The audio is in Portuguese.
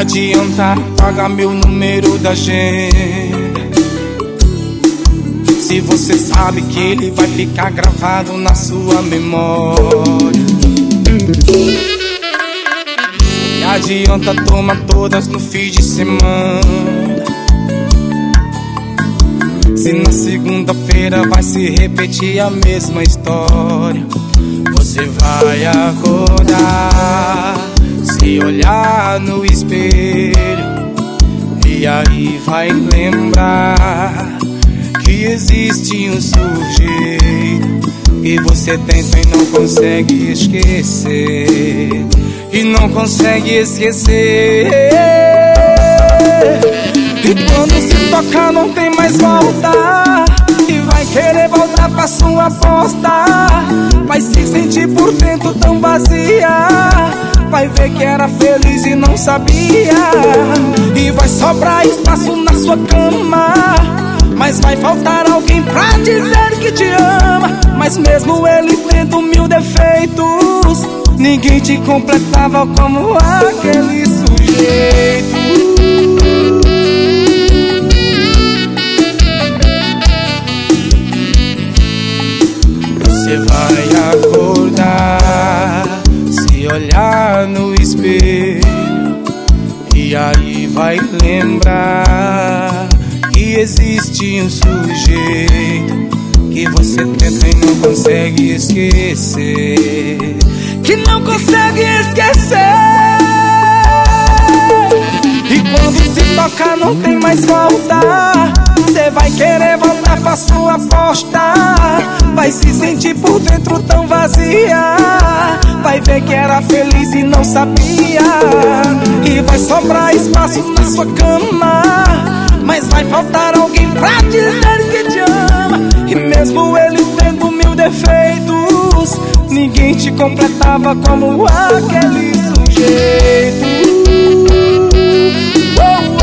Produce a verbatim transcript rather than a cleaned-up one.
adianta pagar meu número da agenda se você sabe que ele vai ficar gravado na sua memória? Que adianta tomar todas no fim de semana se na segunda-feira vai se repetir a mesma história? Você vai acordar, se olhar no espelho, e aí vai lembrar que existe um sujeito que você tenta e não consegue esquecer, e não consegue esquecer. E quando se tocar não tem mais volta, e vai querer voltar pra sua aposta. Vai se sentir por dentro tão vazia, vai ver que era feliz e não sabia. E vai sobrar espaço na sua cama, mas vai faltar alguém pra dizer que te ama. Mas mesmo ele tendo mil defeitos, ninguém te completava como aquele sujeito. Você vai acordar, se olhar no espelho, e aí vai lembrar que existe um sujeito que você tenta e não consegue esquecer, que não consegue esquecer. E quando se tocar não tem mais volta, você vai querer voltar pra sua aposta. Vai se sentir por dentro tão vazia, vai ver que era feliz e não sabia. E vai sobrar espaço na sua cama, mas vai faltar alguém pra dizer que te ama. E mesmo ele tendo mil defeitos, ninguém te completava como aquele sujeito. Oh,